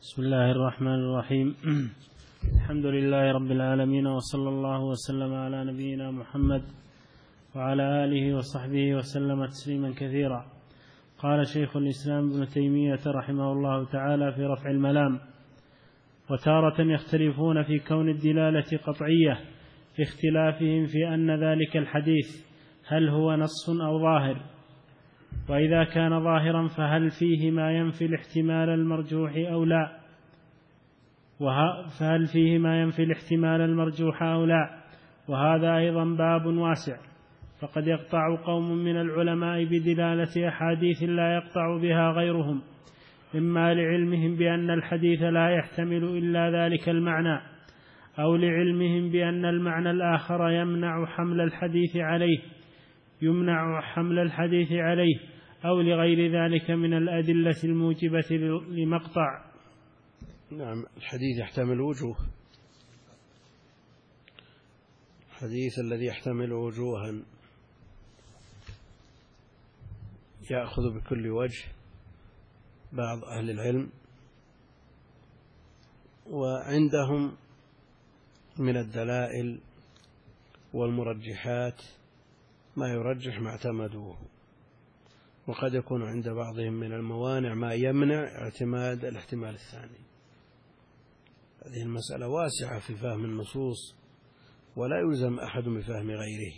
بسم الله الرحمن الرحيم. الحمد لله رب العالمين، وصلى الله وسلم على نبينا محمد وعلى آله وصحبه وسلم تسليما كثيرا. قال شيخ الإسلام ابن تيمية رحمه الله تعالى في رفع الملام: وتارة يختلفون في كون الدلالة قطعية لاختلافهم في أن ذلك الحديث هل هو نص أو ظاهر، وإذا كان ظاهرا فهل فيه ما ينفي الاحتمال المرجوح أو لا، فهل فيه ما ينفي الاحتمال المرجوح أو لا. وهذا أيضا باب واسع، فقد يقطع قوم من العلماء بدلالة أحاديث لا يقطع بها غيرهم، إما لعلمهم بأن الحديث لا يحتمل إلا ذلك المعنى، أو لعلمهم بأن المعنى الآخر يمنع حمل الحديث عليه، أو لغير ذلك من الأدلة الموجبة لمقطع. نعم، الحديث يحتمل وجوه، الحديث الذي يحتمل وجوها يأخذ بكل وجه بعض أهل العلم، وعندهم من الدلائل والمرجحات ما يرجح ما اعتمدوه، وقد يكون عند بعضهم من الموانع ما يمنع اعتماد الاحتمال الثاني. هذه المسألة واسعة في فهم النصوص، ولا يلزم أحد بفهم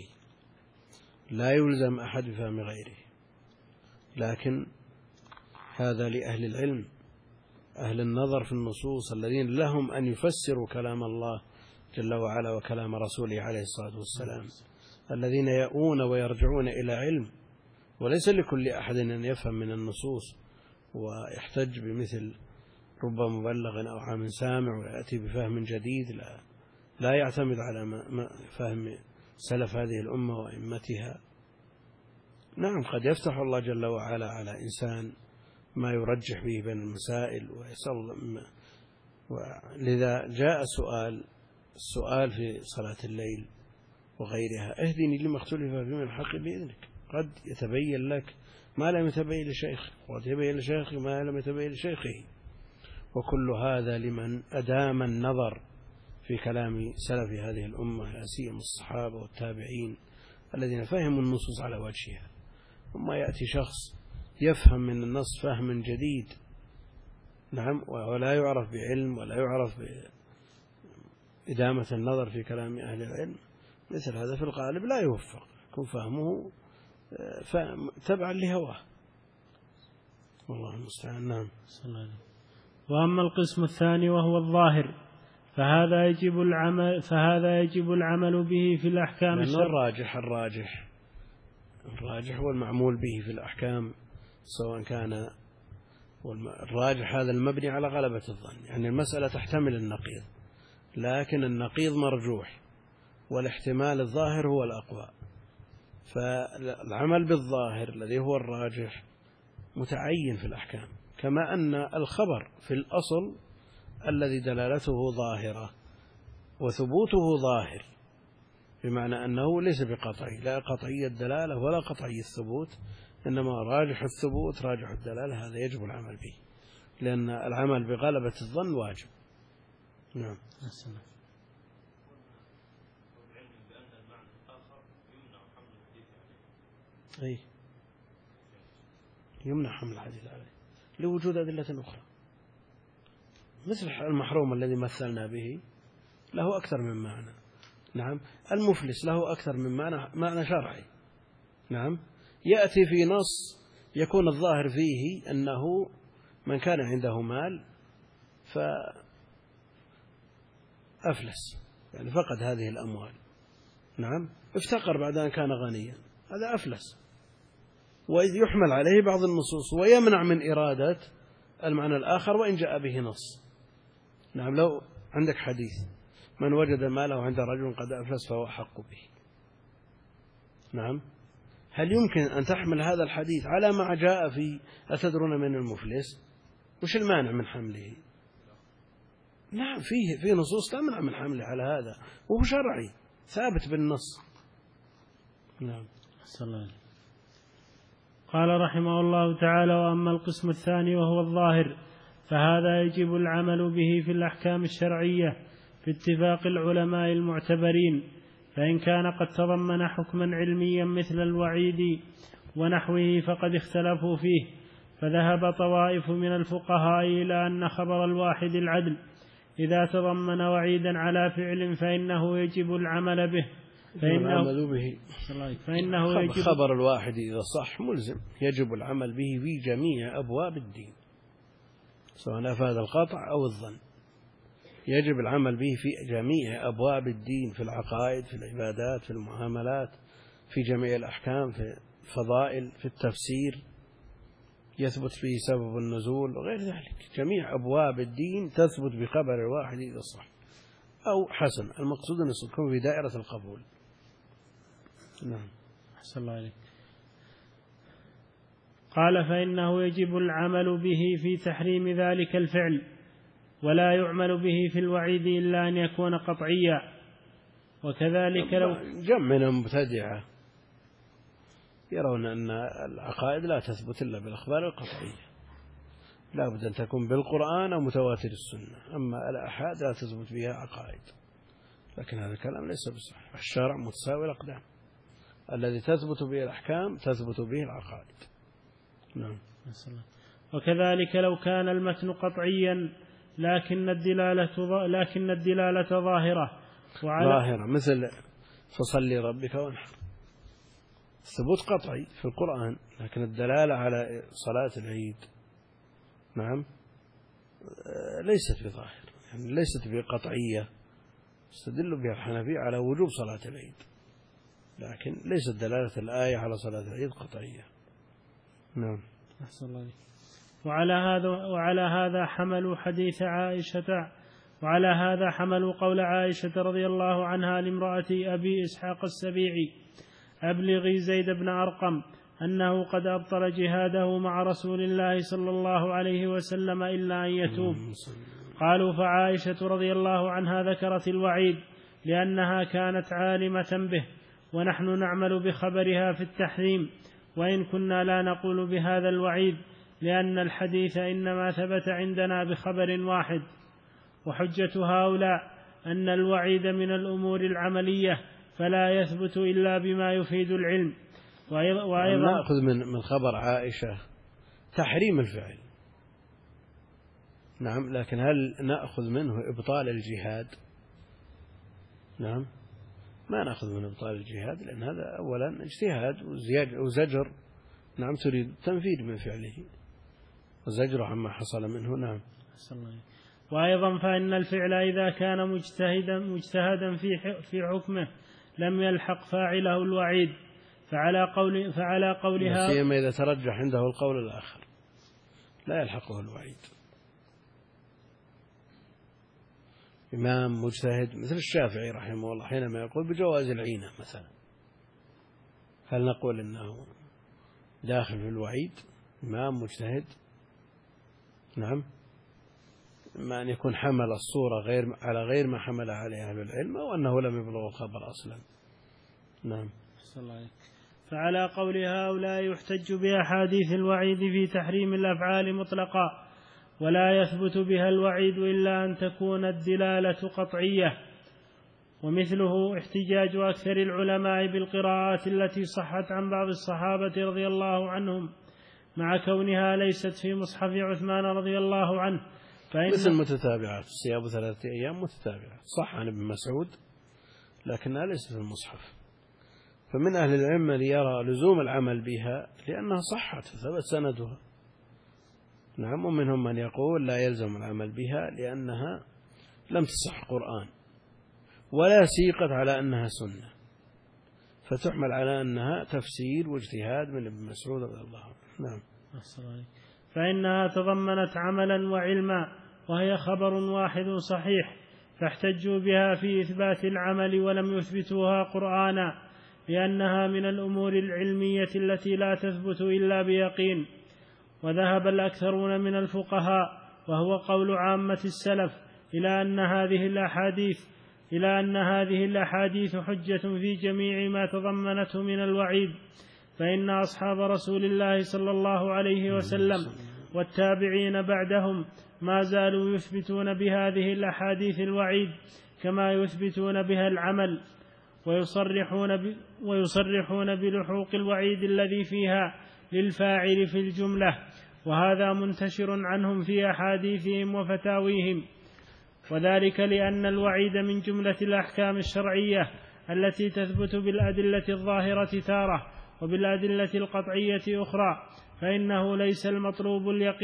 غيره، لكن هذا لأهل العلم، أهل النظر في النصوص، الذين لهم أن يفسروا كلام الله جل وعلا وكلام رسوله عليه الصلاة والسلام، الذين يأون ويرجعون إلى علم. وليس لكل أحد أن يفهم من النصوص ويحتج بمثل رب مبلغ أو عام سامع ويأتي بفهم جديد، لا يعتمد على فهم سلف هذه الأمة وأئمتها. نعم، قد يفتح الله جل وعلا على إنسان ما يرجح به بين المسائل ويسأل الله. لذا جاء السؤال في صلاة الليل وغيرها: اهدني لما اختلف فيه من الحق بإذنك. قد يتبين لك ما لم يتبين لشيخ، وقد يتبين لشيخ ما لم يتبين لشيخه. وكل هذا لمن أدام النظر في كلام سلف هذه الأمة، لا سيما الصحابة والتابعين الذين فهموا النصوص على وجهها. ثم يأتي شخص يفهم من النص فهم جديد، نعم، ولا يعرف بعلم ولا يعرف بإدامة النظر في كلام أهل العلم، مثل هذا في الغالب لا يوفق، يكون فهمه تبعا لهواه، والله المستعان. نعم. وأما القسم الثاني وهو الظاهر فهذا يجب العمل به في الأحكام الراجح هو المعمول به في الأحكام، سواء كان الراجح هذا المبني على غلبة الظن، يعني المسألة تحتمل النقيض، لكن النقيض مرجوح والاحتمال الظاهر هو الأقوى، فالعمل بالظاهر الذي هو الراجح متعين في الأحكام، كما أن الخبر في الأصل الذي دلالته ظاهرة وثبوته ظاهر، بمعنى أنه ليس بقطعي، لا قطعي الدلالة ولا قطعي الثبوت، إنما راجح الثبوت راجح الدلالة، هذا يجب العمل به، لأن العمل بغلبة الظن واجب. نعم. أي يمنع حمل الحديث عليه لوجود أدلة أخرى، مثل المحروم الذي مثلنا به له أكثر من معنى. نعم. المفلس له أكثر من معنى شرعي. نعم. يأتي في نص يكون الظاهر فيه أنه من كان عنده مال فأفلس، يعني فقد هذه الأموال. نعم. افتقر بعد أن كان غنيا، هذا أفلس. وإذ يحمل عليه بعض النصوص ويمنع من إرادة المعنى الآخر وإن جاء به نص. نعم. لو عندك حديث: من وجد ماله عند رجل قد أفلس فهو أحق به. نعم. هل يمكن أن تحمل هذا الحديث على ما جاء في أتدرون من المفلس؟ وش المانع من حمله؟ نعم، فيه نصوص تمنع من حمله على هذا، وهو شرعي ثابت بالنص. نعم. قال رحمه الله تعالى: وأما القسم الثاني وهو الظاهر فهذا يجب العمل به في الأحكام الشرعية في اتفاق العلماء المعتبرين، فإن كان قد تضمن حكما علميا مثل الوعيد ونحوه فقد اختلفوا فيه، فذهب طوائف من الفقهاء إلى أن خبر الواحد العدل إذا تضمن وعيدا على فعل فإنه يجب العمل به، فإنه يجب خبر الواحد إذا صح ملزم يجب العمل به في جميع أبواب الدين، سواء أفاد القطع أو الظن، يجب العمل به في جميع أبواب الدين، في العقائد، في العبادات، في المعاملات، في جميع الأحكام، في الفضائل، في التفسير يثبت فيه سبب النزول وغير ذلك. جميع أبواب الدين تثبت بخبر الواحد إذا صح أو حسن، المقصود أن يكون في دائرة القبول. نعم. أحسن الله عليك. قال فإنه يجب العمل به في تحريم ذلك الفعل، ولا يعمل به في الوعيد إلا أن يكون قطعيا. وكذلك لو جمعنا مبتدعة يرون أن العقائد لا تثبت إلا بالأخبار القطعية، لا بد أن تكون بالقرآن أو متواتر السنة، أما الآحاد لا تثبت بها عقائد، لكن هذا الكلام ليس بصحيح. الشرع متساوي الأقدام، الذي تثبت به الأحكام تثبت به العقائد. نعم. وكذلك لو كان المتن قطعيا لكن الدلالة ظاهرة مثل فصل ربك وانحر، ثبوت قطعي في القرآن، لكن الدلالة على صلاة العيد نعم ليست بظاهر، يعني ليست بقطعية استدل بها الحنفية على وجوب صلاة العيد، لكن ليست دلالة الآية على صلاة العيد قطعية. نعم. أحسن الله. وعلى هذا حملوا حديث عائشة، وعلى هذا حملوا قول عائشة رضي الله عنها لامرأة أبي إسحاق السبيعي: أبلغي زيد بن أرقم أنه قد أبطل جهاده مع رسول الله صلى الله عليه وسلم إلا أن يتوب. قالوا فعائشة رضي الله عنها ذكرت الوعيد لأنها كانت عالمة به، ونحن نعمل بخبرها في التحريم، وإن كنا لا نقول بهذا الوعيد لأن الحديث إنما ثبت عندنا بخبر واحد. وحجة هؤلاء أن الوعيد من الأمور العملية فلا يثبت إلا بما يفيد العلم. وأيضا نأخذ من خبر عائشة تحريم الفعل، نعم، لكن هل نأخذ منه إبطال الجهاد؟ نعم، ما نأخذ من إبطال الجهاد، لأن هذا أولا اجتهاد وزجر، نعم، تريد تنفيذ من فعله وزجر عما حصل منه. نعم. وأيضا فإن الفعل إذا كان مجتهدا في حكمه لم يلحق فاعله الوعيد، فعلى قولها سيما إذا ترجح عنده القول الآخر لا يلحقه الوعيد. إمام مجتهد مثل الشافعي رحمه الله حينما يقول بجواز العينة مثلا، هل نقول إنه داخل في الوعيد؟ إمام مجتهد، نعم، إما أن يكون حمل الصورة على غير ما حمل عليه أهل العلم، أو أنه لم يبلغ الخبر أصلا. نعم. فعلى قول هؤلاء يحتج بأحاديث الوعيد في تحريم الأفعال مطلقا، ولا يثبت بها الوعيد إلا أن تكون الدلالة قطعية. ومثله احتجاج أكثر العلماء بالقراءات التي صحت عن بعض الصحابة رضي الله عنهم مع كونها ليست في مصحف عثمان رضي الله عنه، مثل متتابعات الصيام 3 أيام متتابعة صح عن ابن مسعود لكنها ليست في المصحف، فمن أهل العلم من يرى لزوم العمل بها لأنها صحت فثبت سندها، نعم، ومنهم من يقول لا يلزم العمل بها لأنها لم تصح قرآن ولا سيقت على أنها سنة، فتحمل على أنها تفسير واجتهاد من ابن مسعود رضي الله عنه. نعم. فإنها تضمنت عملا وعلما، وهي خبر واحد صحيح، فاحتجوا بها في إثبات العمل ولم يثبتوها قرآنا، لأنها من الأمور العلمية التي لا تثبت إلا بيقين. وذهب الأكثرون من الفقهاء وهو قول عامة السلف إلى أن هذه الأحاديث حجة في جميع ما تضمنته من الوعيد، فإن أصحاب رسول الله صلى الله عليه وسلم والتابعين بعدهم ما زالوا يثبتون بهذه الأحاديث الوعيد كما يثبتون بها العمل، ويصرحون بلحوق الوعيد الذي فيها للفاعل في الجملة، وهذا منتشر عنهم في أحاديثهم وفتاويهم، وذلك لأن الوعيد من جملة الأحكام الشرعية التي تثبت بالأدلة الظاهرة تارة وبالأدلة القطعية أخرى، فإنه ليس المطلوب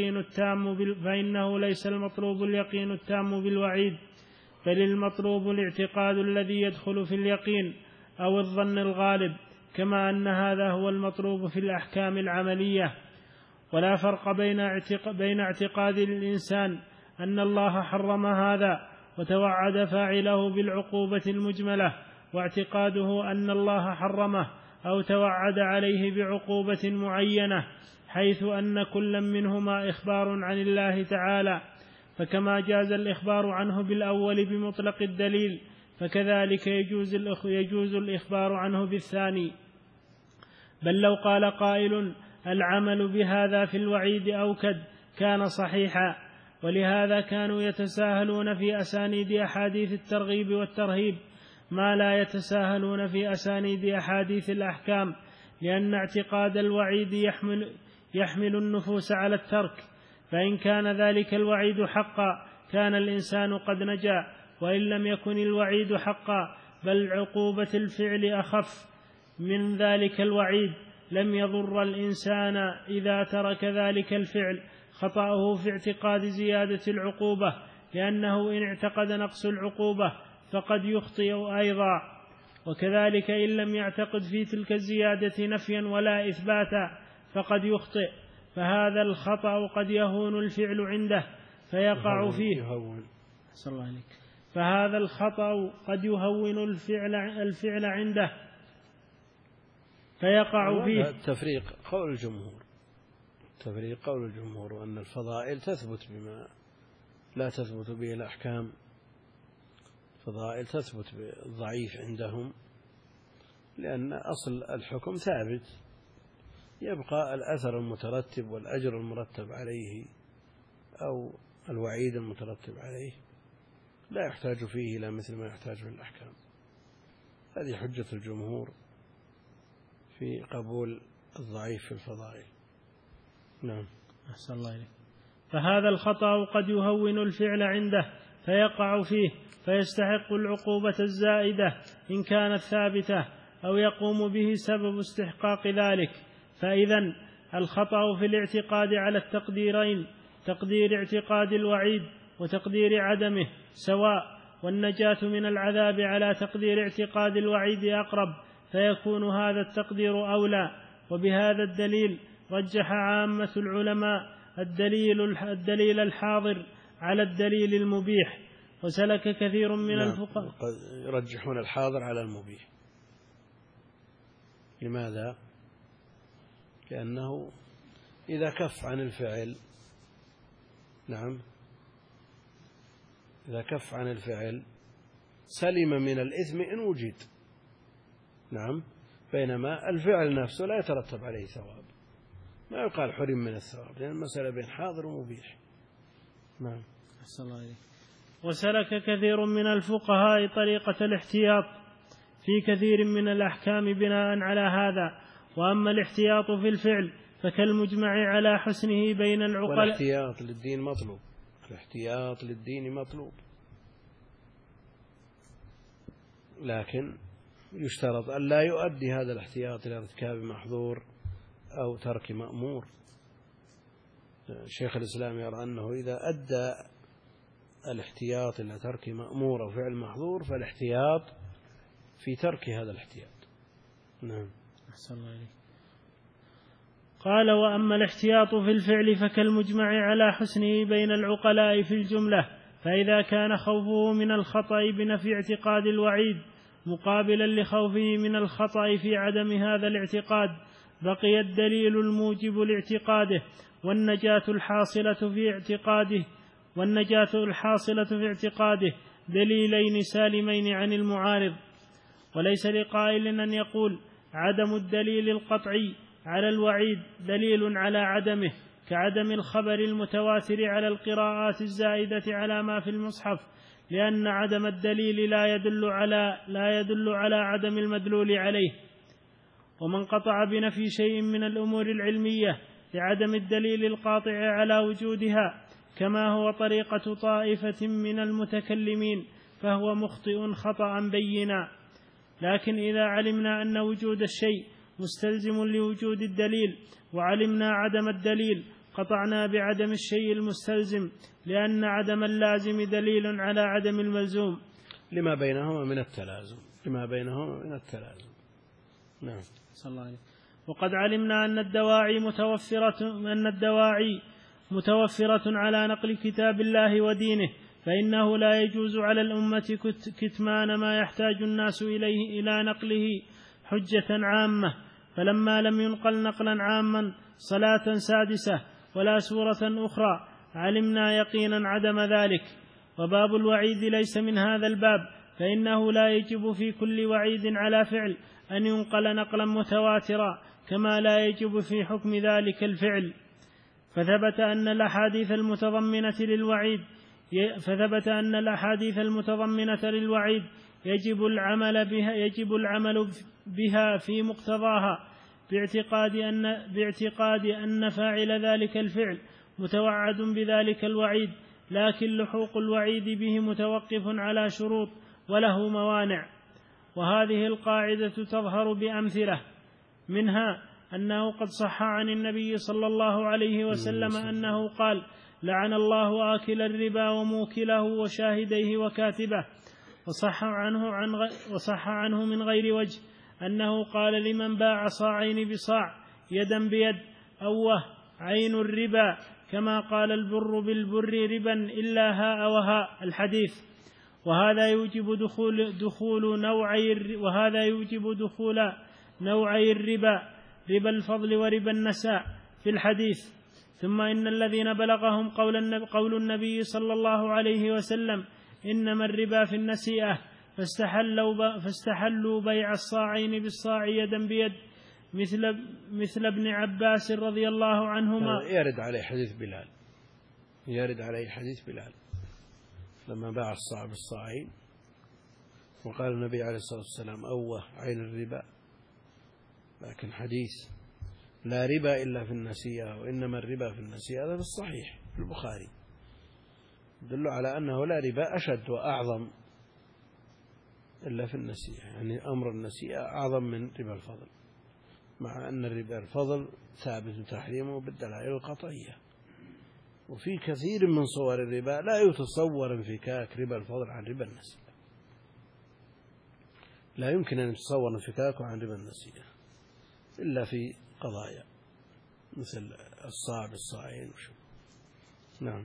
اليقين التام بالوعيد، بل المطلوب الاعتقاد الذي يدخل في اليقين أو الظن الغالب، كما أن هذا هو المطلوب في الأحكام العملية. ولا فرق بين اعتقاد الإنسان أن الله حرم هذا وتوعد فاعله بالعقوبة المجملة، واعتقاده أن الله حرمه أو توعد عليه بعقوبة معينة، حيث أن كل منهما إخبار عن الله تعالى، فكما جاز الإخبار عنه بالأول بمطلق الدليل، فكذلك يجوز الإخبار عنه بالثاني. بل لو قال قائل العمل بهذا في الوعيد أوكد كان صحيحا، ولهذا كانوا يتساهلون في أسانيد أحاديث الترغيب والترهيب ما لا يتساهلون في أسانيد أحاديث الأحكام، لأن اعتقاد الوعيد يحمل النفوس على الترك، فإن كان ذلك الوعيد حقا كان الإنسان قد نجا، وإن لم يكن الوعيد حقا بل عقوبة الفعل أخف من ذلك الوعيد لم يضر الإنسان إذا ترك ذلك الفعل خطأه في اعتقاد زيادة العقوبة، لأنه إن اعتقد نقص العقوبة فقد يخطئ أيضا، وكذلك إن لم يعتقد في تلك الزيادة نفيا ولا إثباتا فقد يخطئ، فهذا الخطأ قد يهون الفعل عنده فيقع فيه. فهذا الخطأ قد يهون الفعل عنده فيقع فيه. تفريق قول الجمهور أن الفضائل تثبت بما لا تثبت به الأحكام، فضائل تثبت بالضعيف عندهم، لأن أصل الحكم ثابت، يبقى الأثر المترتب والأجر المرتب عليه أو الوعيد المترتب عليه لا يحتاج فيه إلى مثل ما يحتاج في الأحكام. هذه حجة الجمهور في قبول الضعيف في الفضائل. نعم. أحسن الله إليك. فهذا الخطأ قد يهون الفعل عنده فيقع فيه فيستحق العقوبة الزائدة إن كانت ثابتة، أو يقوم به سبب استحقاق ذلك. فإذن الخطأ في الاعتقاد على التقديرين، تقدير اعتقاد الوعيد وتقدير عدمه سواء، والنجاة من العذاب على تقدير اعتقاد الوعيد أقرب، فيكون هذا التقدير أولى. وبهذا الدليل رجح عامة العلماء الدليل الحاضر على الدليل المبيح، وسلك كثير من الفقهاء يرجحون الحاضر على المبيح. لماذا؟ لأنه إذا كف عن الفعل، نعم، إذا كف عن الفعل سلم من الإثم إن وجد، نعم، بينما الفعل نفسه لا يترتب عليه ثواب، ما يقال حرم من الثواب، لأن المسألة بين حاضر ومبيح. نعم. أحسن الله إليك. وسلك كثير من الفقهاء طريقة الاحتياط في كثير من الأحكام بناء على هذا. وأما الاحتياط في الفعل فكالمجمع على حسنه بين العقلاء. والاحتياط للدين مطلوب، الاحتياط للدين مطلوب، لكن يشترط أن لا يؤدي هذا الاحتياط إلى ارتكاب محظور أو ترك مأمور. شيخ الإسلام يرى أنه إذا أدى الاحتياط إلى ترك مأمور أو فعل محظور فالاحتياط في ترك هذا الاحتياط. نعم. أحسن الله إليك. قال: وأما الاحتياط في الفعل فكالمجمع على حسنه بين العقلاء في الجملة، فإذا كان خوفه من الخطأ بنفي اعتقاد الوعيد مقابلا لخوفه من الخطأ في عدم هذا الاعتقاد، بقي الدليل الموجب لاعتقاده والنجاة الحاصلة في اعتقاده دليلين سالمين عن المعارض. وليس لقائل أن يقول عدم الدليل القطعي على الوعيد دليل على عدمه، كعدم الخبر المتواتر على القراءات الزائدة على ما في المصحف، لأن عدم الدليل لا يدل على عدم المدلول عليه. ومن قطع بنفي شيء من الأمور العلمية لعدم الدليل القاطع على وجودها، كما هو طريقة طائفة من المتكلمين، فهو مخطئ خطأ بينا. لكن إذا علمنا أن وجود الشيء مستلزم لوجود الدليل، وعلمنا عدم الدليل، قطعنا بعدم الشيء المستلزم، لأن عدم اللازم دليل على عدم الملزوم لما بينهما من التلازم. نعم. صلى الله عليه. وقد علمنا أن الدواعي متوفرة على نقل كتاب الله ودينه، فإنه لا يجوز على الأمة كتمان ما يحتاج الناس إليه إلى نقله حجة عامة. فلما لم ينقل نقلا عاما صلاة سادسة ولا سورة أخرى، علمنا يقينا عدم ذلك. وباب الوعيد ليس من هذا الباب، فإنه لا يجب في كل وعيد على فعل أن ينقل نقلا متواترا، كما لا يجب في حكم ذلك الفعل. فثبت أن الأحاديث المتضمنة للوعيد يجب العمل بها في مقتضاها، باعتقاد أن فاعل ذلك الفعل متوعد بذلك الوعيد، لكن لحوق الوعيد به متوقف على شروط وله موانع. وهذه القاعدة تظهر بأمثلة، منها أنه قد صح عن النبي صلى الله عليه وسلم أنه قال: لعن الله آكل الربا وموكله وشاهديه وكاتبه. وصح عنه من غير وجه أنه قال لمن باع صاعين بصاع يدا بيد: أوه عين الربا، كما قال البر بالبر ربا إلا هاء وهاء، الحديث. وهذا يوجب دخول نوعي الربا، ربا الفضل وربا النساء، في الحديث. ثم إن الذين بلغهم قول النبي صلى الله عليه وسلم: إنما الربا في النسيئة، فاستحلوا بيع الصاعين بالصاع يدا بيد، مثل ابن عباس رضي الله عنهما. يرد عليه حديث بلال لما باع الصاع بالصاعين، وقال النبي عليه الصلاة والسلام: أوه عين الربا. لكن حديث لا ربا إلا في النسيئة وإنما الربا في النسيئة، هذا بالصحيح في البخاري، يدل على أنه لا ربا أشد وأعظم إلا في النسيئة، يعني أمر النسيئة أعظم من ربا الفضل، مع أن ربا الفضل ثابت تحريمه بالدلائل القطعية. وفي كثير من صور الربا لا يتصور انفكاك ربا الفضل عن ربا النسيئة، لا يمكن أن يتصور انفكاكه عن ربا النسيئة إلا في قضايا مثل الصاع بالصاعين. نعم.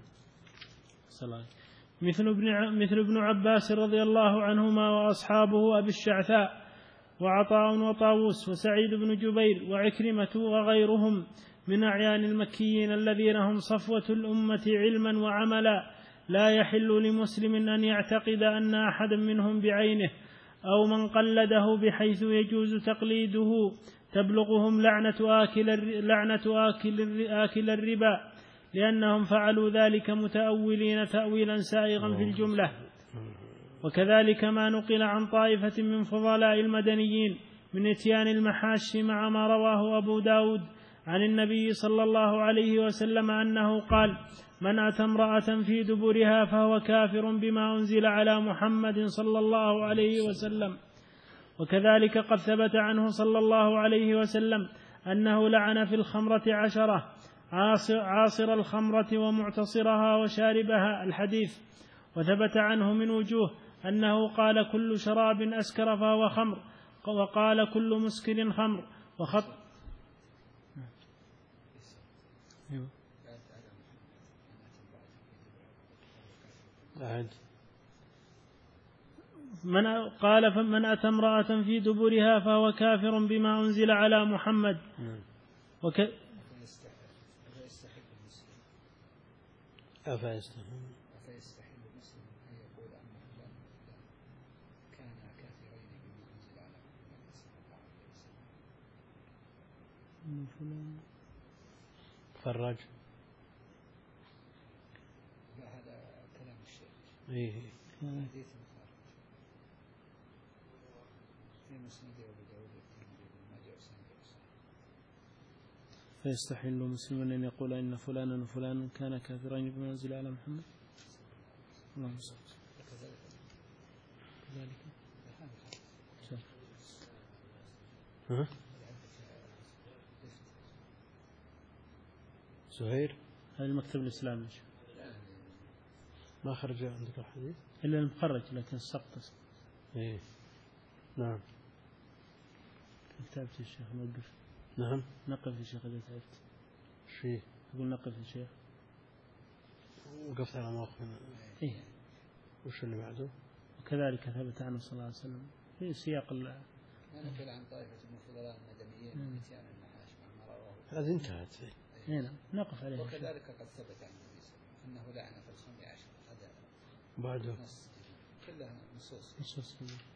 مثل ابن عباس رضي الله عنهما وأصحابه أبي الشعثاء وعطاء وطاووس وسعيد بن جبير وعكرمة وغيرهم من أعيان المكيين الذين هم صفوة الأمة علما وعملا، لا يحل لمسلم أن يعتقد أن أحدا منهم بعينه أو من قلده بحيث يجوز تقليده تبلغهم لعنة آكل الربا، لأنهم فعلوا ذلك متأولين تأويلا سائغا في الجملة. وكذلك ما نقل عن طائفة من فضلاء المدنيين من إتيان المحاش مع ما رواه أبو داود عن النبي صلى الله عليه وسلم أنه قال: من أتى امرأة في دبرها فهو كافر بما أنزل على محمد صلى الله عليه وسلم. وكذلك قد ثبت عنه صلى الله عليه وسلم أنه لعن في الخمرة 10: عاصر الخمرة ومعتصرها وشاربها، الحديث. وثبت عنه من وجوه أنه قال: كل شراب أسكر فهو خمر، وقال: كل مسكر خمر، قال: فمن أتى امرأة في دبرها فهو كافر بما أنزل على محمد. أفيستحل المسلم أن يقول أن فلان كان كافرين بما أنزل على محمد صلى الله عليه وسلم. فرج إيه. حديث مخارج في مسند أبو داود والترمذي وابن ماجه وسند صحيح. فيستحل مسلم أن يقول إن فلانا وفلانا كان كافرين بما أنزل على محمد. اللهم صل وكذلك ذلك. ها؟ زهير هذا المكتب الإسلامي ما خرج عندك الحديث إلا المخرج لكن السقط. إيه. نعم. كتابة الشيخ نوقف. نعم. نقف يا شيخ إذا تعبت. شيء أقول نقف يا شيخ. وقفت على موقف. إيه. وش اللي بعده؟ وكذلك ثبت عنه صلى الله عليه وسلم في سياق نقل عن طائفة من الفضلاء المدنيين من إتيان النحاش مع ما رواه. هذه انتهت. هنا نقف عليه. وكذلك قد ثبت عن النبي صلى الله عليه وسلم أنه لعن في الخمر 10. هذا بعده نص كلها نصوص. نصوص